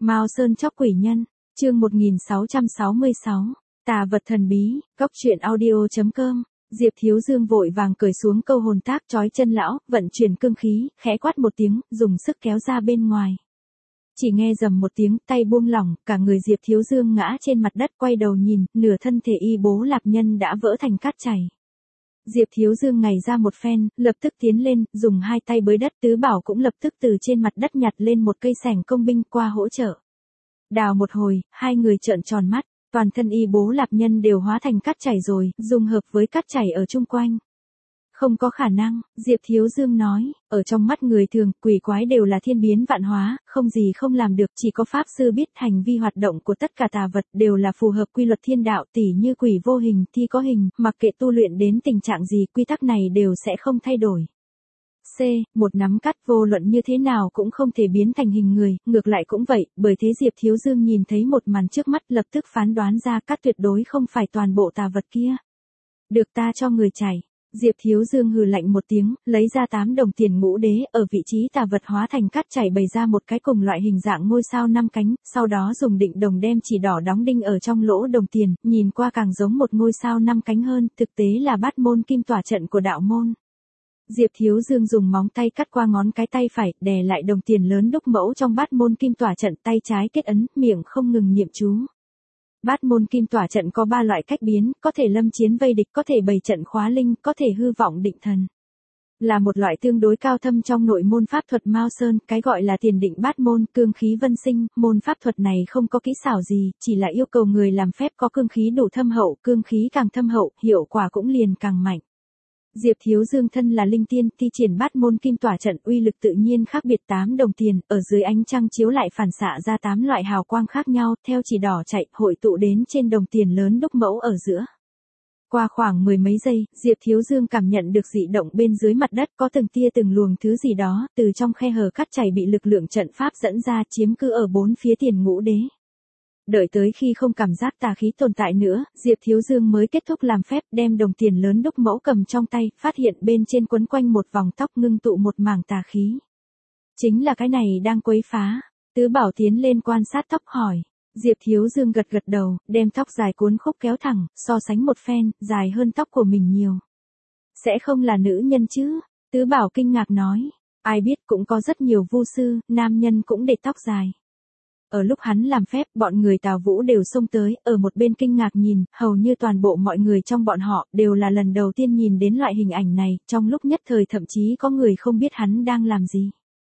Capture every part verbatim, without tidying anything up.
Mao Sơn chóc quỷ nhân, chương một nghìn sáu trăm sáu mươi sáu, tà vật thần bí, góc truyện audio.com. Diệp Thiếu Dương vội vàng cởi xuống câu hồn tác trói chân lão, vận chuyển cương khí, khẽ quát một tiếng, dùng sức kéo ra bên ngoài. Chỉ nghe rầm một tiếng, tay buông lỏng, cả người Diệp Thiếu Dương ngã trên mặt đất, quay đầu nhìn, nửa thân thể y bố lạp nhân đã vỡ thành cát chảy. Diệp Thiếu Dương ngày ra một phen, lập tức tiến lên, dùng hai tay bới đất. Tứ Bảo cũng lập tức từ trên mặt đất nhặt lên một cây sẻng công binh qua hỗ trợ. Đào một hồi, hai người trợn tròn mắt, toàn thân y bố lạp nhân đều hóa thành cát chảy rồi, dung hợp với cát chảy ở chung quanh. Không có khả năng, Diệp Thiếu Dương nói, ở trong mắt người thường, quỷ quái đều là thiên biến vạn hóa, không gì không làm được, chỉ có Pháp Sư biết hành vi hoạt động của tất cả tà vật đều là phù hợp quy luật thiên đạo, tỉ như quỷ vô hình, thi có hình, mặc kệ tu luyện đến tình trạng gì, quy tắc này đều sẽ không thay đổi. C. Một nắm cát vô luận như thế nào cũng không thể biến thành hình người, ngược lại cũng vậy, bởi thế Diệp Thiếu Dương nhìn thấy một màn trước mắt lập tức phán đoán ra cát tuyệt đối không phải toàn bộ tà vật kia. Được ta cho người chảy. Diệp Thiếu Dương hừ lạnh một tiếng, lấy ra tám đồng tiền ngũ đế, ở vị trí tà vật hóa thành cát chảy bày ra một cái cùng loại hình dạng ngôi sao năm cánh, sau đó dùng định đồng đem chỉ đỏ đóng đinh ở trong lỗ đồng tiền, nhìn qua càng giống một ngôi sao năm cánh hơn, thực tế là bát môn kim tỏa trận của đạo môn. Diệp Thiếu Dương dùng móng tay cắt qua ngón cái tay phải, đè lại đồng tiền lớn đúc mẫu trong bát môn kim tỏa trận, tay trái kết ấn, miệng không ngừng niệm chú. Bát môn kim tỏa trận có ba loại cách biến, có thể lâm chiến vây địch, có thể bày trận khóa linh, có thể hư vọng định thần. Là một loại tương đối cao thâm trong nội môn pháp thuật Mao Sơn, cái gọi là tiền định bát môn, cương khí vân sinh, môn pháp thuật này không có kỹ xảo gì, chỉ là yêu cầu người làm phép có cương khí đủ thâm hậu, cương khí càng thâm hậu, hiệu quả cũng liền càng mạnh. Diệp Thiếu Dương thân là linh tiên, thi triển bát môn kim tỏa trận, uy lực tự nhiên khác biệt. Tám đồng tiền, ở dưới ánh trăng chiếu lại phản xạ ra tám loại hào quang khác nhau, theo chỉ đỏ chạy, hội tụ đến trên đồng tiền lớn đúc mẫu ở giữa. Qua khoảng mười mấy giây, Diệp Thiếu Dương cảm nhận được dị động bên dưới mặt đất, có từng tia từng luồng thứ gì đó, từ trong khe hở cát chảy bị lực lượng trận pháp dẫn ra, chiếm cứ ở bốn phía tiền ngũ đế. Đợi tới khi không cảm giác tà khí tồn tại nữa, Diệp Thiếu Dương mới kết thúc làm phép, đem đồng tiền lớn đúc mẫu cầm trong tay, phát hiện bên trên quấn quanh một vòng tóc, ngưng tụ một mảng tà khí. Chính là cái này đang quấy phá. Tứ Bảo tiến lên quan sát tóc hỏi. Diệp Thiếu Dương gật gật đầu, đem tóc dài cuốn khúc kéo thẳng, so sánh một phen, dài hơn tóc của mình nhiều. Sẽ không là nữ nhân chứ? Tứ Bảo kinh ngạc nói. Ai biết, cũng có rất nhiều vu sư, nam nhân cũng để tóc dài. Ở lúc hắn làm phép, bọn người Tào Vũ đều xông tới, ở một bên kinh ngạc nhìn, hầu như toàn bộ mọi người trong bọn họ, đều là lần đầu tiên nhìn đến loại hình ảnh này, trong lúc nhất thời thậm chí có người không biết hắn đang làm gì.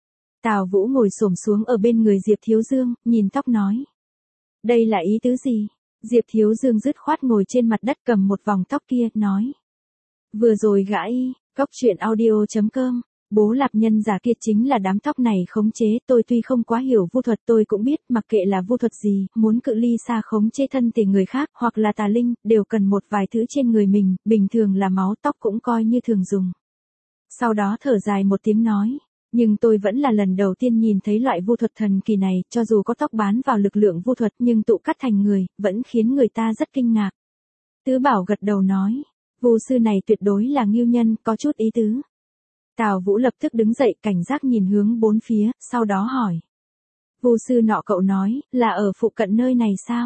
Tào Vũ ngồi xổm xuống ở bên người Diệp Thiếu Dương, nhìn tóc nói. Đây là ý tứ gì? Diệp Thiếu Dương dứt khoát ngồi trên mặt đất cầm một vòng tóc kia, nói. Vừa rồi gã y, góc truyện audio.com. Bố lạp nhân giả kia chính là đám tóc này khống chế, tôi tuy không quá hiểu vu thuật, tôi cũng biết, mặc kệ là vu thuật gì, muốn cự ly xa khống chế thân thể người khác, hoặc là tà linh, đều cần một vài thứ trên người mình, bình thường là máu tóc cũng coi như thường dùng. Sau đó thở dài một tiếng nói, nhưng tôi vẫn là lần đầu tiên nhìn thấy loại vu thuật thần kỳ này, cho dù có tóc bán vào lực lượng vu thuật nhưng tụ cắt thành người, vẫn khiến người ta rất kinh ngạc. Tứ Bảo gật đầu nói, vu sư này tuyệt đối là ngưu nhân, có chút ý tứ. Tào Vũ lập tức đứng dậy, cảnh giác nhìn hướng bốn phía, sau đó hỏi. Vu sư nọ cậu nói, là ở phụ cận nơi này sao?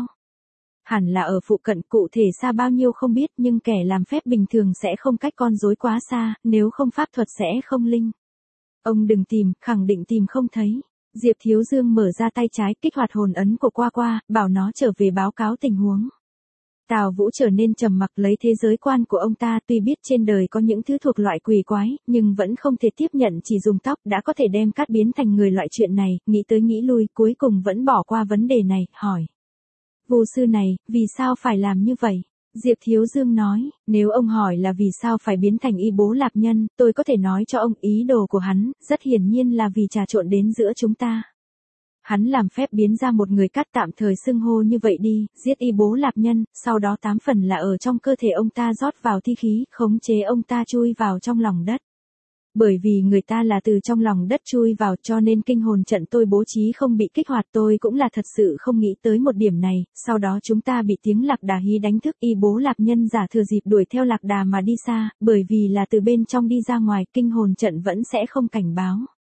Hẳn là ở phụ cận, cụ thể xa bao nhiêu không biết, nhưng kẻ làm phép bình thường sẽ không cách con rối quá xa, nếu không pháp thuật sẽ không linh. Ông đừng tìm, khẳng định tìm không thấy. Diệp Thiếu Dương mở ra tay trái, kích hoạt hồn ấn của Qua Qua, bảo nó trở về báo cáo tình huống. Tào Vũ trở nên trầm mặc, lấy thế giới quan của ông ta, tuy biết trên đời có những thứ thuộc loại quỷ quái, nhưng vẫn không thể tiếp nhận chỉ dùng tóc đã có thể đem cát biến thành người loại chuyện này, nghĩ tới nghĩ lui, cuối cùng vẫn bỏ qua vấn đề này, hỏi. Vu sư này, vì sao phải làm như vậy? Diệp Thiếu Dương nói, nếu ông hỏi là vì sao phải biến thành y bố lạp nhân, tôi có thể nói cho ông ý đồ của hắn, rất hiển nhiên là vì trà trộn đến giữa chúng ta. Hắn làm phép biến ra một người cát, tạm thời xưng hô như vậy đi, giết y bố lạp nhân, sau đó tám phần là ở trong cơ thể ông ta rót vào thi khí, khống chế ông ta chui vào trong lòng đất. Bởi vì người ta là từ trong lòng đất chui vào, cho nên kinh hồn trận tôi bố trí không bị kích hoạt, tôi cũng là thật sự không nghĩ tới một điểm này, sau đó chúng ta bị tiếng lạc đà hí đánh thức, y bố lạp nhân giả thừa dịp đuổi theo lạc đà mà đi xa, bởi vì là từ bên trong đi ra ngoài, kinh hồn trận vẫn sẽ không cảnh báo.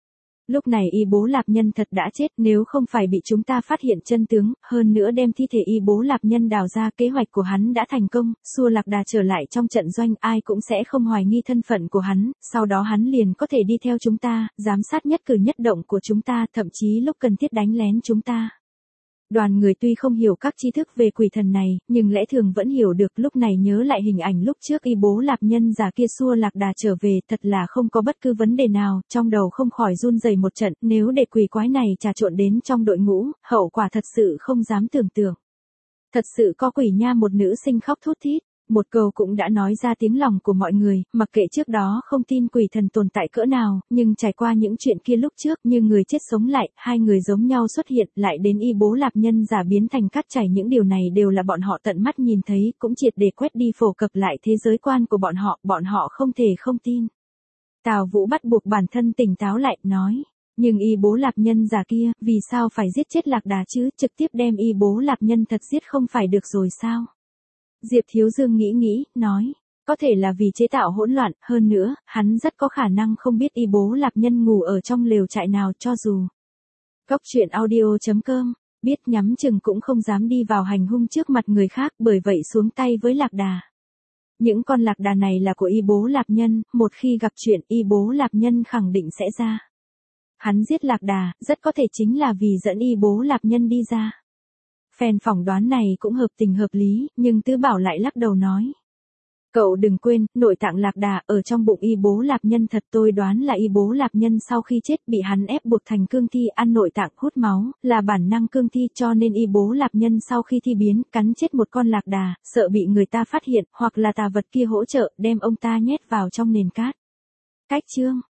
Lúc này y bố Lạp Nhân thật đã chết, nếu không phải bị chúng ta phát hiện chân tướng, hơn nữa đem thi thể y bố Lạp Nhân đào ra, kế hoạch của hắn đã thành công, xua Lạc Đà trở lại trong trận doanh, ai cũng sẽ không hoài nghi thân phận của hắn, sau đó hắn liền có thể đi theo chúng ta, giám sát nhất cử nhất động của chúng ta, thậm chí lúc cần thiết đánh lén chúng ta. Đoàn người tuy không hiểu các tri thức về quỷ thần này, nhưng lẽ thường vẫn hiểu được, lúc này nhớ lại hình ảnh lúc trước y bố Lạp Nhân già kia xua Lạc Đà trở về, thật là không có bất cứ vấn đề nào, trong đầu không khỏi run rẩy một trận, nếu để quỷ quái này trà trộn đến trong đội ngũ, hậu quả thật sự không dám tưởng tượng. Thật sự có quỷ nha, một nữ sinh khóc thút thít. Một câu cũng đã nói ra tiếng lòng của mọi người, mặc kệ trước đó không tin quỷ thần tồn tại cỡ nào, nhưng trải qua những chuyện kia lúc trước như người chết sống lại, hai người giống nhau xuất hiện, lại đến y bố Lạp Nhân giả biến thành cát chảy, những điều này đều là bọn họ tận mắt nhìn thấy, cũng triệt để quét đi phổ cập lại thế giới quan của bọn họ, bọn họ không thể không tin. Tào Vũ bắt buộc bản thân tỉnh táo lại, nói. Nhưng y bố Lạp Nhân già kia, vì sao phải giết chết Lạc Đà chứ, trực tiếp đem y bố Lạp Nhân thật giết không phải được rồi sao? Diệp Thiếu Dương nghĩ nghĩ, nói, có thể là vì chế tạo hỗn loạn, hơn nữa, hắn rất có khả năng không biết y bố Lạp Nhân ngủ ở trong lều trại nào, cho dù. Góc truyện audio chấm com, biết nhắm chừng cũng không dám đi vào hành hung trước mặt người khác, bởi vậy xuống tay với Lạc Đà. Những con Lạc Đà này là của y bố Lạp Nhân, một khi gặp chuyện y bố Lạp Nhân khẳng định sẽ ra. Hắn giết Lạc Đà, rất có thể chính là vì dẫn y bố Lạp Nhân đi ra. Phen phỏng đoán này cũng hợp tình hợp lý, nhưng Tứ Bảo lại lắc đầu nói. Cậu đừng quên, nội tạng Lạc Đà ở trong bụng y bố Lạp Nhân thật, tôi đoán là y bố Lạp Nhân sau khi chết bị hắn ép buộc thành cương thi, ăn nội tạng hút máu, là bản năng cương thi, cho nên y bố Lạp Nhân sau khi thi biến, cắn chết một con Lạc Đà, sợ bị người ta phát hiện, hoặc là tà vật kia hỗ trợ, đem ông ta nhét vào trong nền cát. Cách chương